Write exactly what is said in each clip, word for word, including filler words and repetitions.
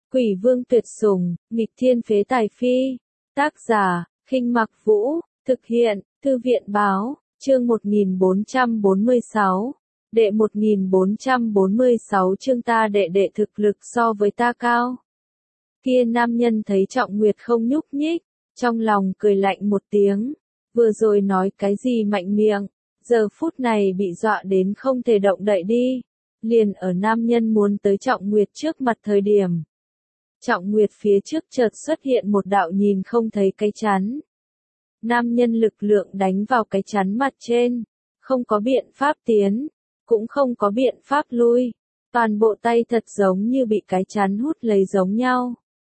Quỷ vương tuyệt sủng, nghịch thiên phế tài phi. Tác giả, Khinh Mặc Vũ, thực hiện, Thư viện báo, chương một nghìn bốn trăm bốn mươi sáu. Đệ một nghìn bốn trăm bốn mươi sáu chương ta đệ đệ thực lực so với ta cao. Kia nam nhân thấy Trọng Nguyệt không nhúc nhích, trong lòng cười lạnh một tiếng. Vừa rồi nói cái gì mạnh miệng, giờ phút này bị dọa đến không thể động đậy đi. Liền ở nam nhân muốn tới Trọng Nguyệt trước mặt thời điểm. Trọng Nguyệt phía trước chợt xuất hiện một đạo nhìn không thấy cái chắn. Nam nhân lực lượng đánh vào cái chắn mặt trên, không có biện pháp tiến, cũng không có biện pháp lui, toàn bộ tay thật giống như bị cái chắn hút lấy giống nhau.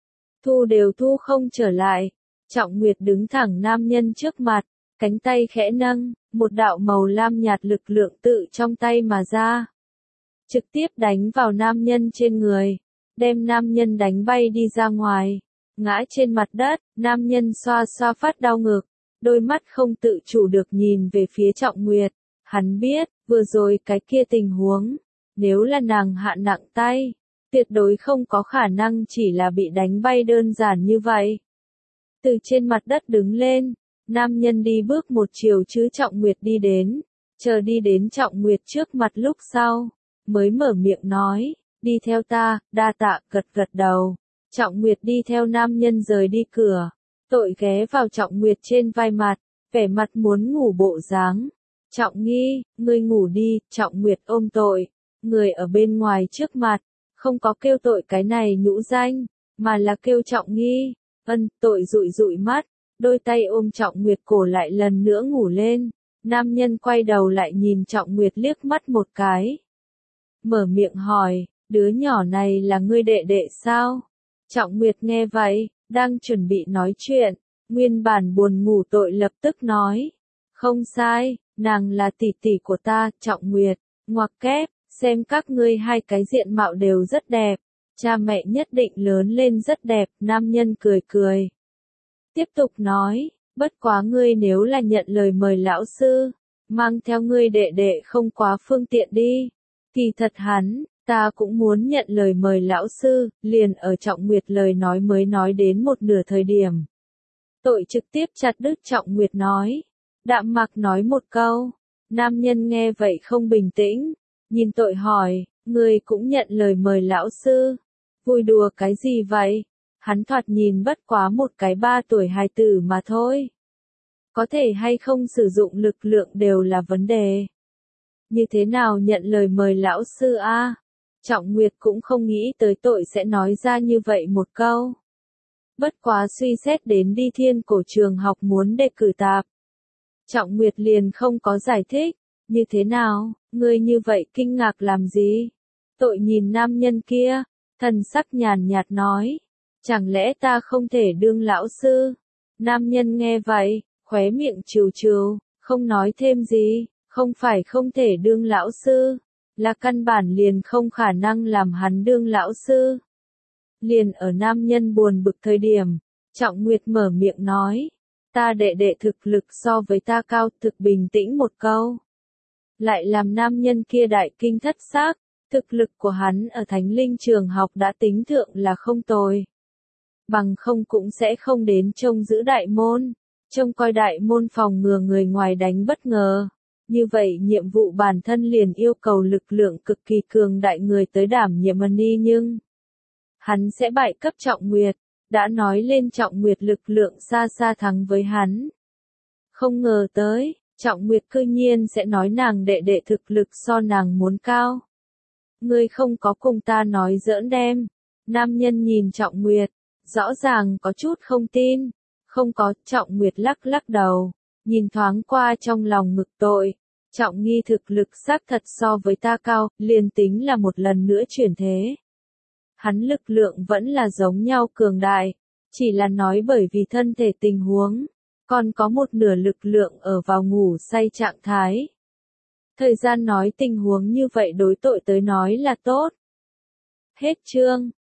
Thu đều thu không trở lại, Trọng Nguyệt đứng thẳng nam nhân trước mặt, cánh tay khẽ nâng, một đạo màu lam nhạt lực lượng tự trong tay mà ra. Trực tiếp đánh vào nam nhân trên người, đem nam nhân đánh bay đi ra ngoài, ngã trên mặt đất, nam nhân xoa xoa phát đau ngực, đôi mắt không tự chủ được nhìn về phía Trọng Nguyệt. Hắn biết, vừa rồi cái kia tình huống, nếu là nàng hạ nặng tay, tuyệt đối không có khả năng chỉ là bị đánh bay đơn giản như vậy. Từ trên mặt đất đứng lên, nam nhân đi bước một chiều chứ Trọng Nguyệt đi đến, chờ đi đến Trọng Nguyệt trước mặt lúc sau, mới mở miệng nói, đi theo ta, đa tạ, gật gật đầu. Trọng Nguyệt đi theo nam nhân rời đi cửa, tội ghé vào Trọng Nguyệt trên vai mặt, vẻ mặt muốn ngủ bộ dáng. Trọng Nghi, ngươi ngủ đi, Trọng Nguyệt ôm tội, người ở bên ngoài trước mặt, không có kêu tội cái này nhũ danh, mà là kêu Trọng Nghi. Ân, tội dụi dụi mắt, đôi tay ôm Trọng Nguyệt cổ lại lần nữa ngủ lên. Nam nhân quay đầu lại nhìn Trọng Nguyệt liếc mắt một cái, mở miệng hỏi, đứa nhỏ này là ngươi đệ đệ sao? Trọng Nguyệt nghe vậy, đang chuẩn bị nói chuyện, nguyên bản buồn ngủ tội lập tức nói, không sai, nàng là tỷ tỷ của ta. Trọng Nguyệt, ngoặc kép, xem các ngươi hai cái diện mạo đều rất đẹp, cha mẹ nhất định lớn lên rất đẹp. Nam nhân cười cười, tiếp tục nói, bất quá ngươi nếu là nhận lời mời lão sư, mang theo ngươi đệ đệ không quá phương tiện đi. Kỳ thật hắn, ta cũng muốn nhận lời mời lão sư, liền ở Trọng Nguyệt lời nói mới nói đến một nửa thời điểm. Tội trực tiếp chặt đứt Trọng Nguyệt nói, đạm mạc nói một câu. Nam nhân nghe vậy không bình tĩnh, nhìn tội hỏi, ngươi cũng nhận lời mời lão sư, vui đùa cái gì vậy? Hắn thoạt nhìn bất quá một cái ba tuổi hài tử mà thôi. Có thể hay không sử dụng lực lượng đều là vấn đề. Như thế nào nhận lời mời lão sư a? À? Trọng Nguyệt cũng không nghĩ tới tội sẽ nói ra như vậy một câu. Bất quá suy xét đến đi Thiên Cổ trường học muốn đề cử tạp. Trọng Nguyệt liền không có giải thích, như thế nào, ngươi như vậy kinh ngạc làm gì? Tội nhìn nam nhân kia, thần sắc nhàn nhạt nói, chẳng lẽ ta không thể đương lão sư? Nam nhân nghe vậy, khóe miệng trừ trừ, không nói thêm gì, không phải không thể đương lão sư, là căn bản liền không khả năng làm hắn đương lão sư. Liền ở nam nhân buồn bực thời điểm, Trọng Nguyệt mở miệng nói, ta đệ đệ thực lực so với ta cao. Thực bình tĩnh một câu, lại làm nam nhân kia đại kinh thất xác. Thực lực của hắn ở Thánh Linh trường học đã tính thượng là không tồi, bằng không cũng sẽ không đến trông giữ đại môn, trông coi đại môn phòng ngừa người ngoài đánh bất ngờ. Như vậy nhiệm vụ bản thân liền yêu cầu lực lượng cực kỳ cường đại người tới đảm nhiệm đi, nhưng hắn sẽ bại cấp Trọng Nguyệt, đã nói lên Trọng Nguyệt lực lượng xa xa thắng với hắn. Không ngờ tới, Trọng Nguyệt cư nhiên sẽ nói nàng đệ đệ thực lực so nàng muốn cao. Ngươi không có cùng ta nói giỡn đem. Nam nhân nhìn Trọng Nguyệt, rõ ràng có chút không tin. Không có. Trọng Nguyệt lắc lắc đầu, nhìn thoáng qua trong lòng ngực tội. Trọng Nghi thực lực xác thật so với ta cao, liền tính là một lần nữa chuyển thế. Hắn lực lượng vẫn là giống nhau cường đại, chỉ là nói bởi vì thân thể tình huống, còn có một nửa lực lượng ở vào ngủ say trạng thái. Thời gian nói tình huống như vậy đối tội tới nói là tốt. Hết chương.